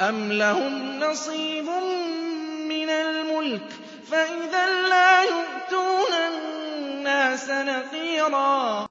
أَمْ لَهُمْ نَصِيبٌ مِّنَ الْمُلْكِ فَإِذًا لَّا يُؤْتُونَ النَّاسَ نَقِيرًا